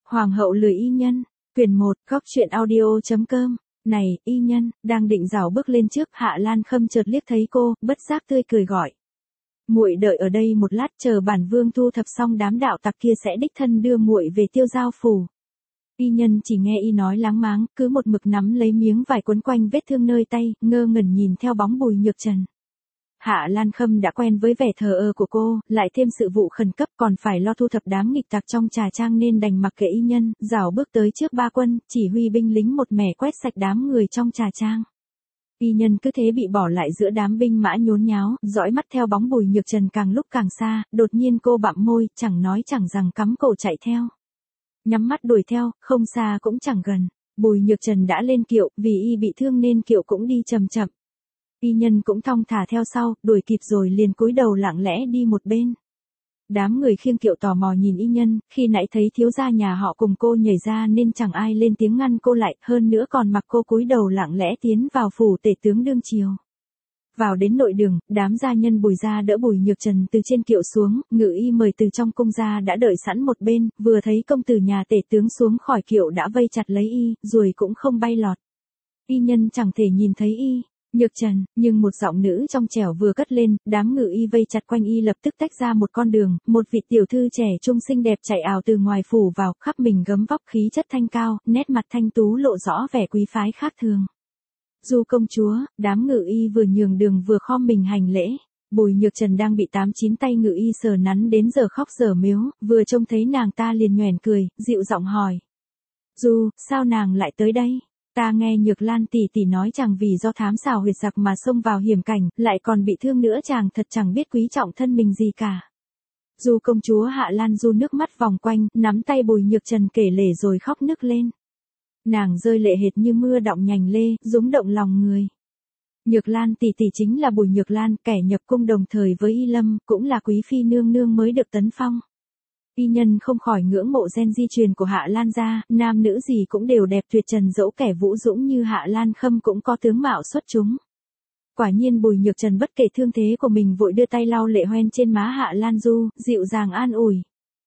Hoàng hậu lười y nhân, quyển 1, góc truyện audio.com. Này, y nhân, đang định rảo bước lên trước, Hạ Lan Khâm chợt liếc thấy cô, bất giác tươi cười gọi. Muội đợi ở đây một lát, chờ bản vương thu thập xong đám đạo tặc kia sẽ đích thân đưa muội về Tiêu Giao phủ. Y nhân chỉ nghe y nói láng máng, cứ một mực nắm lấy miếng vải quấn quanh vết thương nơi tay, ngơ ngẩn nhìn theo bóng Bùi Nhược Trần. Hạ Lan Khâm đã quen với vẻ thờ ơ của cô, lại thêm sự vụ khẩn cấp còn phải lo thu thập đám nghịch tặc trong trà trang nên đành mặc kệ y nhân, rảo bước tới trước ba quân, chỉ huy binh lính một mẻ quét sạch đám người trong trà trang. Y nhân cứ thế bị bỏ lại giữa đám binh mã nhốn nháo, dõi mắt theo bóng Bùi Nhược Trần càng lúc càng xa, đột nhiên cô bặm môi, chẳng nói chẳng rằng cắm cổ chạy theo. Nhắm mắt đuổi theo, không xa cũng chẳng gần. Bùi Nhược Trần đã lên kiệu, vì y bị thương nên kiệu cũng đi chậm chậm. Y nhân cũng thong thả theo sau, đuổi kịp rồi liền cúi đầu lặng lẽ đi một bên. Đám người khiêng kiệu tò mò nhìn y nhân, khi nãy thấy thiếu gia nhà họ cùng cô nhảy ra nên chẳng ai lên tiếng ngăn cô lại, hơn nữa còn mặc cô cúi đầu lặng lẽ tiến vào phủ tể tướng đương triều. Vào đến nội đường, đám gia nhân Bùi gia đỡ Bùi Nhược Trần từ trên kiệu xuống, ngự y mời từ trong cung ra đã đợi sẵn một bên, vừa thấy công tử nhà tể tướng xuống khỏi kiệu đã vây chặt lấy y, ruồi cũng không bay lọt. Y nhân chẳng thể nhìn thấy y. Nhược Trần, nhưng một giọng nữ trong trẻo vừa cất lên, đám ngự y vây chặt quanh y lập tức tách ra một con đường, một vị tiểu thư trẻ trung xinh đẹp chạy ào từ ngoài phủ vào, khắp mình gấm vóc khí chất thanh cao, nét mặt thanh tú lộ rõ vẻ quý phái khác thường. Du công chúa, đám ngự y vừa nhường đường vừa khom mình hành lễ. Bùi Nhược Trần đang bị 8-9 tay ngự y sờ nắn đến giờ khóc giờ mếu, vừa trông thấy nàng ta liền nhoẻn cười, dịu giọng hỏi. Du, sao nàng lại tới đây? Ta nghe Nhược Lan tỷ tỷ nói chàng vì do thám xảo huyệt giặc mà xông vào hiểm cảnh, lại còn bị thương nữa, chàng thật chẳng biết quý trọng thân mình gì cả. Du công chúa Hạ Lan Du nước mắt vòng quanh, nắm tay Bùi Nhược Trần kể lể rồi khóc nức lên. Nàng rơi lệ hệt như mưa đọng nhành lê, rúng động lòng người. Nhược Lan tỷ tỷ chính là Bùi Nhược Lan, kẻ nhập cung đồng thời với Y Lâm, cũng là quý phi nương nương mới được tấn phong. Y nhân không khỏi ngưỡng mộ gen di truyền của Hạ Lan gia, nam nữ gì cũng đều đẹp tuyệt trần, dẫu kẻ vũ dũng như Hạ Lan Khâm cũng có tướng mạo xuất chúng. Quả nhiên Bùi Nhược Trần bất kể thương thế của mình vội đưa tay lau lệ hoen trên má Hạ Lan Du, dịu dàng an ủi.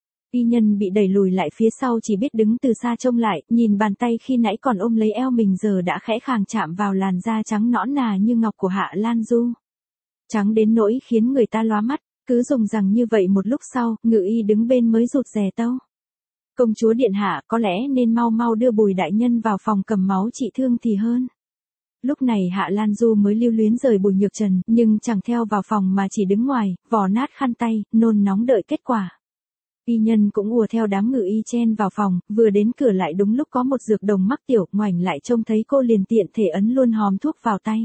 Y nhân bị đẩy lùi lại phía sau chỉ biết đứng từ xa trông lại, nhìn bàn tay khi nãy còn ôm lấy eo mình giờ đã khẽ khàng chạm vào làn da trắng nõn nà như ngọc của Hạ Lan Du. Trắng đến nỗi khiến người ta lóa mắt. Cứ dùng rằng như vậy một lúc sau, ngự y đứng bên mới rụt rè tâu. Công chúa điện hạ, có lẽ nên mau mau đưa Bùi đại nhân vào phòng cầm máu trị thương thì hơn. Lúc này Hạ Lan Du mới lưu luyến rời Bùi Nhược Trần, nhưng chẳng theo vào phòng mà chỉ đứng ngoài, vò nát khăn tay, nôn nóng đợi kết quả. Y nhân cũng ùa theo đám ngự y chen vào phòng, vừa đến cửa lại đúng lúc có một dược đồng mắc tiểu, ngoảnh lại trông thấy cô liền tiện thể ấn luôn hòm thuốc vào tay.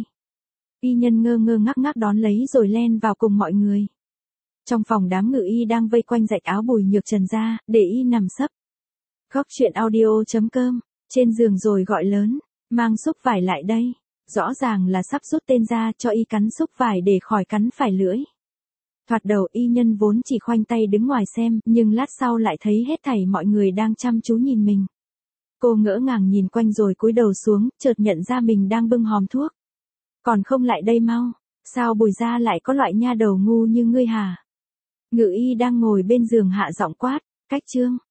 Y nhân ngơ ngơ ngác ngác đón lấy rồi len vào cùng mọi người. Trong phòng đám ngự y đang vây quanh rạch áo Bùi Nhược Trần ra, để y nằm sấp. Góc truyện audio.com, trên giường rồi gọi lớn, mang xúc vải lại đây. Rõ ràng là sắp rút tên ra cho y cắn xúc vải để khỏi cắn phải lưỡi. Thoạt đầu y nhân vốn chỉ khoanh tay đứng ngoài xem, nhưng lát sau lại thấy hết thảy mọi người đang chăm chú nhìn mình. Cô ngỡ ngàng nhìn quanh rồi cúi đầu xuống, chợt nhận ra mình đang bưng hòm thuốc. Còn không lại đây mau, sao Bùi gia lại có loại nha đầu ngu như ngươi hả? Ngự y đang ngồi bên giường hạ giọng quát, cách trương.